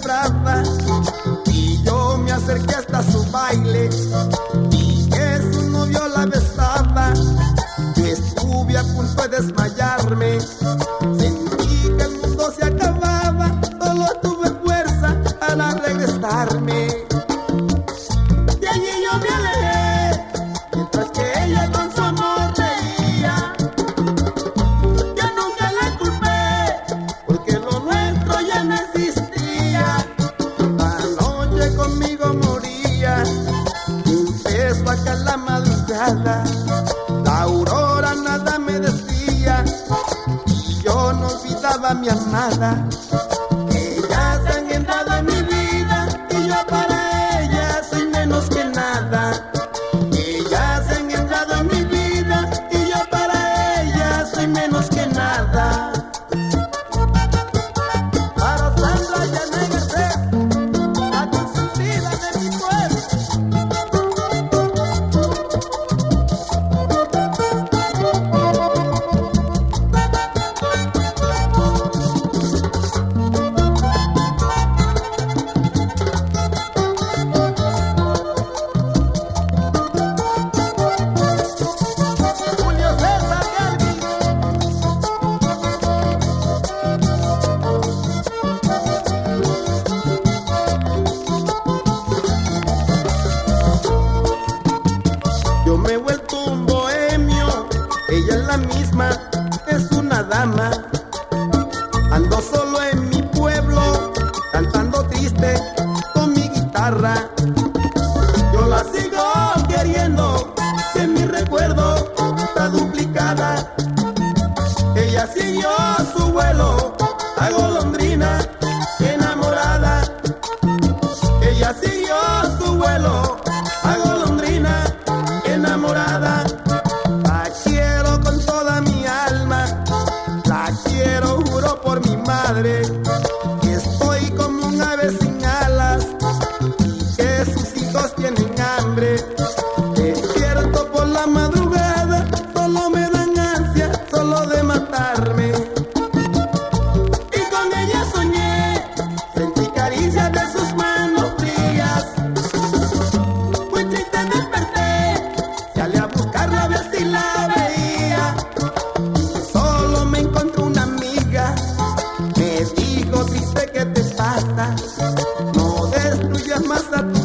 brava, y yo me acerqué hasta su baile, y que su novio la besaba. Yo estuve a punto de desmayarme, sentí que el mundo se acababa, solo tuve fuerza para regresarme. De allí yo me alejé, mientras que ella con su amor reía. Yo nunca la culpé, porque lo nuestro ya no existía. La noche conmigo moría, y empezó acá la madrugada. La aurora nada me decía, y yo no olvidaba a mi amada. Ella se ha entrado en mi vida, y yo para ella soy menos que nada. Ella se ha entrado en mi vida, y yo para ella soy menos que nada. Para Sandra Yané Garcés, la consentida de mi pueblo. Yo me he vuelto un bohemio, ella es la misma, es una dama. Ando solo en mi pueblo, cantando triste con mi guitarra. Yo la sigo queriendo, que mi recuerdo está duplicada. Ella siguió su vuelo a golondrina enamorada. Ella siguió su vuelo a golondrina enamorada. La quiero con toda mi alma, la quiero, juro por mi madre, que estoy como un ave sin alas, y que sus hijos tienen hambre. Despierto por la madrugada, solo me dan ansia, solo de matarme. Y con ella soñé, sentí caricias de sus manos frías. Muy triste desperté, salí a buscarla a ver si la veía. Solo me encontré una amiga, me dijo: triste, ¿qué te pasa? No destruyas más a tu